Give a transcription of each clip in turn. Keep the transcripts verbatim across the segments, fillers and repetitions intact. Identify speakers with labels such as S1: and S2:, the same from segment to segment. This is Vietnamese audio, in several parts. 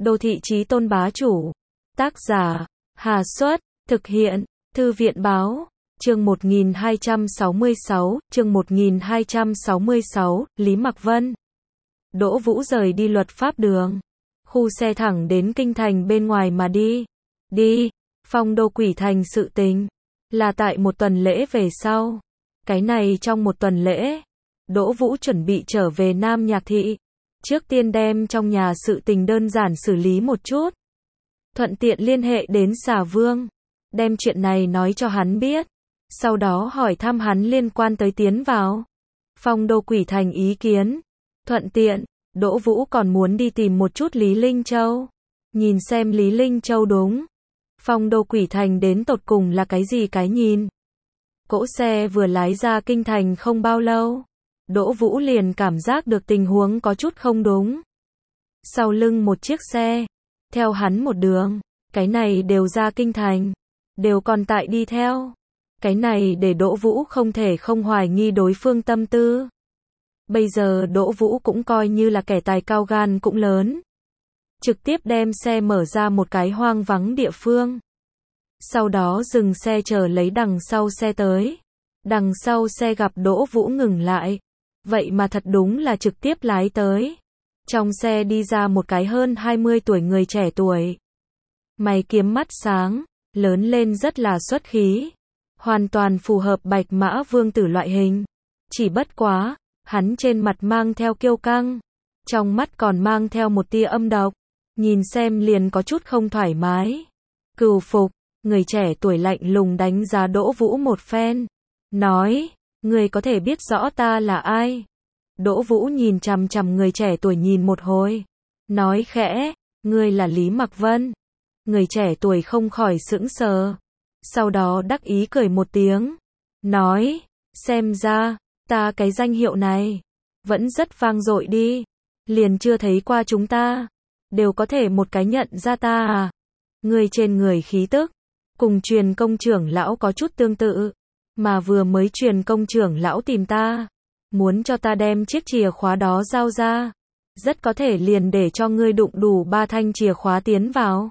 S1: Đô thị chí tôn bá chủ. Tác giả, Hà Xuất, thực hiện, Thư viện báo, chương một nghìn hai trăm sáu mươi sáu, chương một nghìn hai trăm sáu mươi sáu, Lý Mặc Vân. Đỗ Vũ rời đi luật pháp đường. Khu xe thẳng đến kinh thành bên ngoài mà đi. Đi, phong đô quỷ thành sự tình. Là tại một tuần lễ về sau. Cái này trong một tuần lễ, Đỗ Vũ chuẩn bị trở về Nam Nhạc Thị. Trước tiên đem trong nhà sự tình đơn giản xử lý một chút. Thuận tiện liên hệ đến Xà Vương. Đem chuyện này nói cho hắn biết. Sau đó hỏi thăm hắn liên quan tới tiến vào phong đô quỷ thành ý kiến. Thuận tiện, Đỗ Vũ còn muốn đi tìm một chút Lý Linh Châu. Nhìn xem Lý Linh Châu đúng. Phong đô quỷ thành đến tột cùng là cái gì cái nhìn. Cỗ xe vừa lái ra kinh thành không bao lâu. Đỗ Vũ liền cảm giác được tình huống có chút không đúng. Sau lưng một chiếc xe. Theo hắn một đường. Cái này đều ra kinh thành. Đều còn tại đi theo. Cái này để Đỗ Vũ không thể không hoài nghi đối phương tâm tư. Bây giờ Đỗ Vũ cũng coi như là kẻ tài cao gan cũng lớn. Trực tiếp đem xe mở ra một cái hoang vắng địa phương. Sau đó dừng xe chờ lấy đằng sau xe tới. Đằng sau xe gặp Đỗ Vũ ngừng lại. Vậy mà thật đúng là trực tiếp lái tới. Trong xe đi ra một cái hơn hai mươi tuổi người trẻ tuổi. Mày kiếm mắt sáng, lớn lên rất là xuất khí. Hoàn toàn phù hợp Bạch Mã Vương tử loại hình. Chỉ bất quá, hắn trên mặt mang theo kiêu căng. Trong mắt còn mang theo một tia âm độc. Nhìn xem liền có chút không thoải mái. Cừu phục, người trẻ tuổi lạnh lùng đánh giá Đỗ Vũ một phen. Nói, người có thể biết rõ ta là ai? Đỗ Vũ nhìn chằm chằm người trẻ tuổi nhìn một hồi. Nói khẽ, ngươi là Lý Mặc Vân. Người trẻ tuổi không khỏi sững sờ. Sau đó đắc ý cười một tiếng. Nói, xem ra, ta cái danh hiệu này, vẫn rất vang dội đi. Liền chưa thấy qua chúng ta. Đều có thể một cái nhận ra ta à. Ngươi trên người khí tức. Cùng truyền công trưởng lão có chút tương tự. Mà vừa mới truyền công trưởng lão tìm ta. Muốn cho ta đem chiếc chìa khóa đó giao ra. Rất có thể liền để cho ngươi đụng đủ ba thanh chìa khóa tiến vào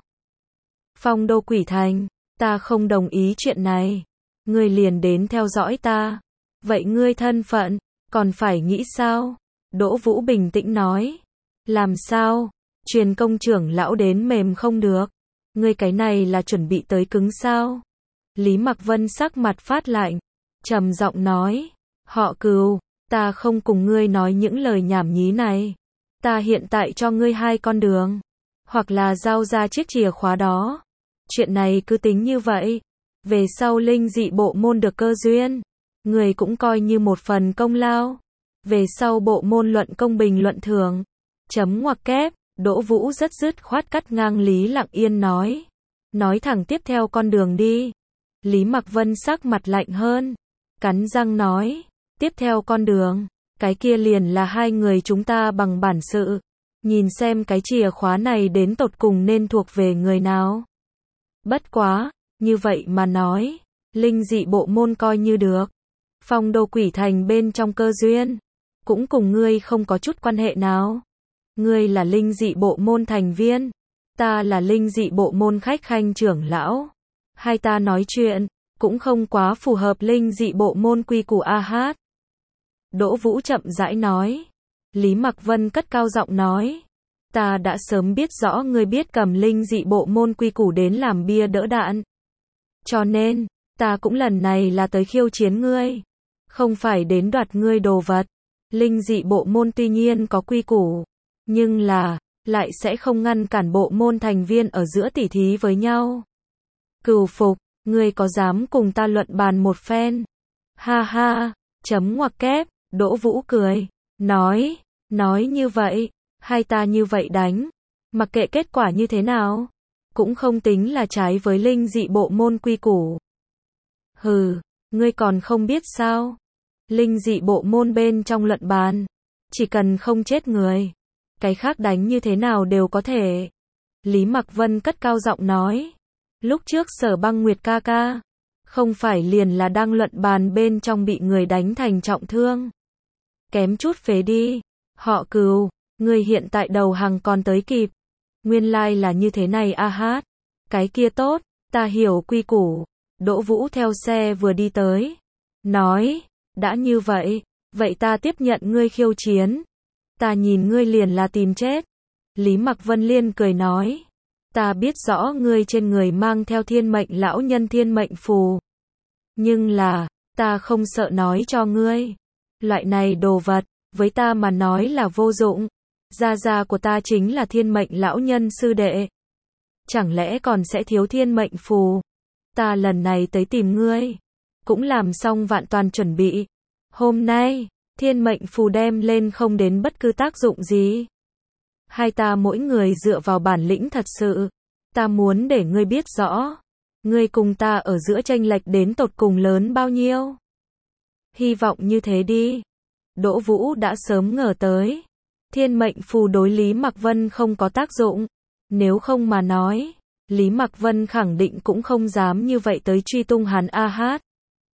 S1: phong đô quỷ thành. Ta không đồng ý chuyện này. Ngươi liền đến theo dõi ta. Vậy ngươi thân phận, còn phải nghĩ sao? Đỗ Vũ bình tĩnh nói. Làm sao? Truyền công trưởng lão đến mềm không được. Ngươi cái này là chuẩn bị tới cứng sao? Lý Mặc Vân sắc mặt phát lạnh. Trầm giọng nói. Họ Cừu, ta không cùng ngươi nói những lời nhảm nhí này. Ta hiện tại cho ngươi hai con đường. Hoặc là giao ra chiếc chìa khóa đó. Chuyện này cứ tính như vậy. Về sau linh dị bộ môn được cơ duyên. Người cũng coi như một phần công lao. Về sau bộ môn luận công bình luận thường. Chấm ngoặc kép. Đỗ Vũ rất dứt khoát cắt ngang Lý Lặng Yên nói. Nói thẳng tiếp theo con đường đi. Lý Mặc Vân sắc mặt lạnh hơn. Cắn răng nói. Tiếp theo con đường. Cái kia liền là hai người chúng ta bằng bản sự. Nhìn xem cái chìa khóa này đến tột cùng nên thuộc về người nào. Bất quá, như vậy mà nói. Linh dị bộ môn coi như được. Phong đô quỷ thành bên trong cơ duyên. Cũng cùng ngươi không có chút quan hệ nào. Ngươi là linh dị bộ môn thành viên. Ta là linh dị bộ môn khách khanh trưởng lão. Hai ta nói chuyện, cũng không quá phù hợp linh dị bộ môn quy củ a hát. Đỗ Vũ chậm rãi nói. Lý Mặc Vân cất cao giọng nói. Ta đã sớm biết rõ ngươi biết cầm linh dị bộ môn quy củ đến làm bia đỡ đạn. Cho nên, ta cũng lần này là tới khiêu chiến ngươi. Không phải đến đoạt ngươi đồ vật. Linh dị bộ môn tuy nhiên có quy củ. Nhưng là, lại sẽ không ngăn cản bộ môn thành viên ở giữa tỉ thí với nhau. Cừu phục, ngươi có dám cùng ta luận bàn một phen? Ha ha, chấm ngoặc kép, Đỗ Vũ cười. Nói, nói như vậy, hai ta như vậy đánh. Mặc kệ kết quả như thế nào. Cũng không tính là trái với linh dị bộ môn quy củ. Hừ, ngươi còn không biết sao? Linh dị bộ môn bên trong luận bàn. Chỉ cần không chết người. Cái khác đánh như thế nào đều có thể. Lý Mặc Vân cất cao giọng nói. Lúc trước Sở Băng Nguyệt ca ca. Không phải liền là đang luận bàn bên trong bị người đánh thành trọng thương. Kém chút phế đi. Họ Cừu, người hiện tại đầu hàng còn tới kịp. Nguyên lai là như thế này a hát. Cái kia tốt, ta hiểu quy củ. Đỗ Vũ theo xe vừa đi tới. Nói, đã như vậy, vậy ta tiếp nhận ngươi khiêu chiến. Ta nhìn ngươi liền là tìm chết. Lý Mặc Vân Liên cười nói. Ta biết rõ ngươi trên người mang theo thiên mệnh lão nhân thiên mệnh phù. Nhưng là, ta không sợ nói cho ngươi. Loại này đồ vật, với ta mà nói là vô dụng. Gia gia của ta chính là thiên mệnh lão nhân sư đệ. Chẳng lẽ còn sẽ thiếu thiên mệnh phù? Ta lần này tới tìm ngươi. Cũng làm xong vạn toàn chuẩn bị. Hôm nay, thiên mệnh phù đem lên không đến bất cứ tác dụng gì. Hai ta mỗi người dựa vào bản lĩnh thật sự. Ta muốn để ngươi biết rõ. Ngươi cùng ta ở giữa chênh lệch đến tột cùng lớn bao nhiêu. Hy vọng như thế đi. Đỗ Vũ đã sớm ngờ tới. Thiên mệnh phù đối Lý Mặc Vân không có tác dụng. Nếu không mà nói, Lý Mặc Vân khẳng định cũng không dám như vậy tới truy tung hắn a hát.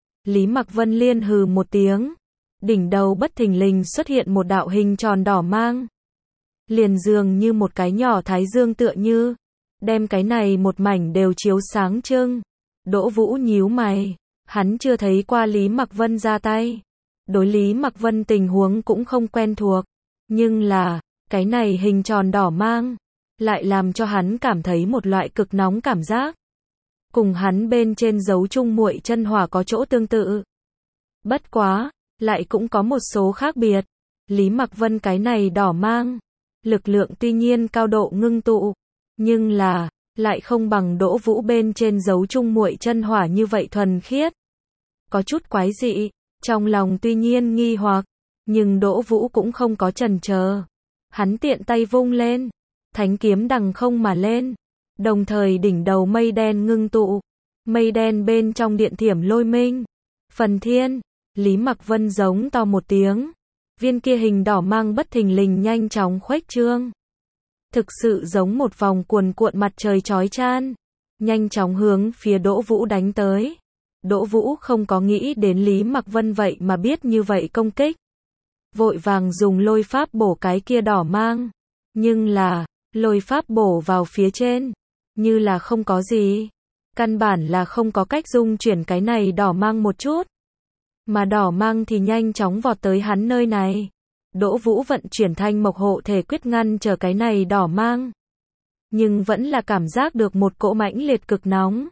S1: Lý Mặc Vân liên hừ một tiếng. Đỉnh đầu bất thình lình xuất hiện một đạo hình tròn đỏ mang. Liền dường như một cái nhỏ thái dương tựa như. Đem cái này một mảnh đều chiếu sáng trưng. Đỗ Vũ nhíu mày. Hắn chưa thấy qua Lý Mặc Vân ra tay. Đối Lý Mặc Vân tình huống cũng không quen thuộc. Nhưng là, cái này hình tròn đỏ mang. Lại làm cho hắn cảm thấy một loại cực nóng cảm giác. Cùng hắn bên trên dấu chung muội chân hỏa có chỗ tương tự. Bất quá, lại cũng có một số khác biệt. Lý Mặc Vân cái này đỏ mang. Lực lượng tuy nhiên cao độ ngưng tụ. Nhưng là, lại không bằng Đỗ Vũ bên trên dấu chung muội chân hỏa như vậy thuần khiết. Có chút quái dị, trong lòng tuy nhiên nghi hoặc, nhưng Đỗ Vũ cũng không có chần chờ. Hắn tiện tay vung lên, thánh kiếm đằng không mà lên, đồng thời đỉnh đầu mây đen ngưng tụ, mây đen bên trong điện thiểm lôi minh. Phần thiên, Lý Mặc Vân giống to một tiếng, viên kia hình đỏ mang bất thình lình nhanh chóng khuếch trương. Thực sự giống một vòng cuồn cuộn mặt trời chói chan, nhanh chóng hướng phía Đỗ Vũ đánh tới. Đỗ Vũ không có nghĩ đến Lý Mặc Vân vậy mà biết như vậy công kích. Vội vàng dùng lôi pháp bổ cái kia đỏ mang. Nhưng là, lôi pháp bổ vào phía trên. Như là không có gì. Căn bản là không có cách dung chuyển cái này đỏ mang một chút. Mà đỏ mang thì nhanh chóng vọt tới hắn nơi này. Đỗ Vũ vận chuyển thanh mộc hộ thể quyết ngăn chờ cái này đỏ mang. Nhưng vẫn là cảm giác được một cỗ mãnh liệt cực nóng.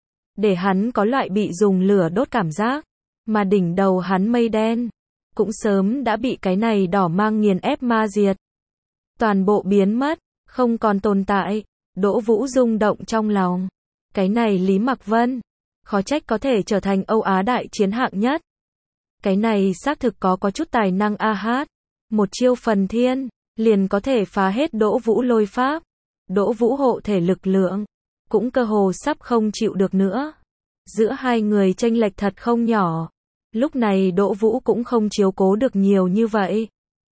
S1: Để hắn có loại bị dùng lửa đốt cảm giác. Mà đỉnh đầu hắn mây đen. Cũng sớm đã bị cái này đỏ mang nghiền ép ma diệt. Toàn bộ biến mất, không còn tồn tại. Đỗ Vũ rung động trong lòng. Cái này Lý Mặc Vân. Khó trách có thể trở thành Âu Á đại chiến hạng nhất. Cái này xác thực có có chút tài năng a hát. Một chiêu phần thiên, liền có thể phá hết Đỗ Vũ lôi pháp. Đỗ Vũ hộ thể lực lượng, cũng cơ hồ sắp không chịu được nữa. Giữa hai người chênh lệch thật không nhỏ. Lúc này Đỗ Vũ cũng không chiếu cố được nhiều như vậy.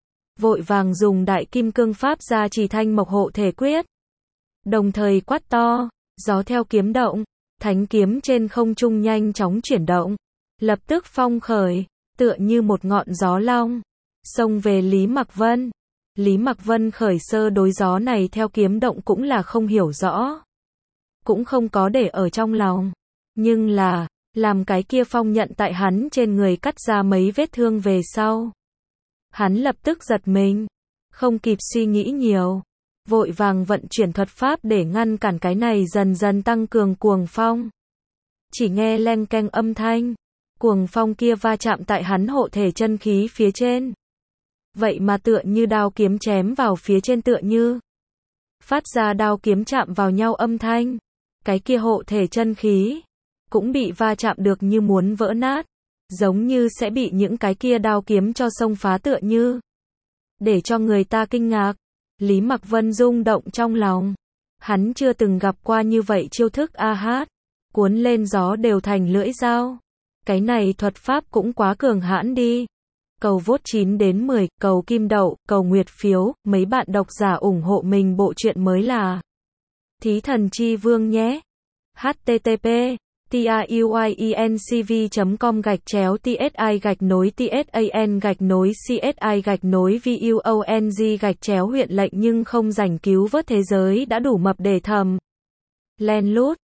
S1: Vội vàng dùng đại kim cương pháp ra chỉ thanh mộc hộ thể quyết. Đồng thời quát to, gió theo kiếm động, thánh kiếm trên không trung nhanh chóng chuyển động. Lập tức phong khởi, tựa như một ngọn gió long. Xông về Lý Mặc Vân. Lý Mặc Vân khởi sơ đối gió này theo kiếm động cũng là không hiểu rõ. Cũng không có để ở trong lòng. Nhưng là, làm cái kia phong nhận tại hắn trên người cắt ra mấy vết thương về sau. Hắn lập tức giật mình. Không kịp suy nghĩ nhiều. Vội vàng vận chuyển thuật pháp để ngăn cản cái này dần dần tăng cường cuồng phong. Chỉ nghe leng keng âm thanh. Cuồng phong kia va chạm tại hắn hộ thể chân khí phía trên. Vậy mà tựa như đao kiếm chém vào phía trên tựa như. Phát ra đao kiếm chạm vào nhau âm thanh. Cái kia hộ thể chân khí. Cũng bị va chạm được như muốn vỡ nát. Giống như sẽ bị những cái kia đao kiếm cho xông phá tựa như. Để cho người ta kinh ngạc. Lý Mặc Vân rung động trong lòng. Hắn chưa từng gặp qua như vậy chiêu thức a hát. Cuốn lên gió đều thành lưỡi dao. Cái này thuật pháp cũng quá cường hãn đi. Cầu vote chín đến mười, cầu kim đậu, cầu nguyệt phiếu, mấy bạn độc giả ủng hộ mình bộ truyện mới là Thí Thần Chi Vương nhé. H T T P truyencv chấm com gạch chéo tsi gạch nối tsan gạch nối csi gạch nối vuong gạch chéo huyện lệnh nhưng không rảnh cứu vớt thế giới đã đủ mập để thầm len lút.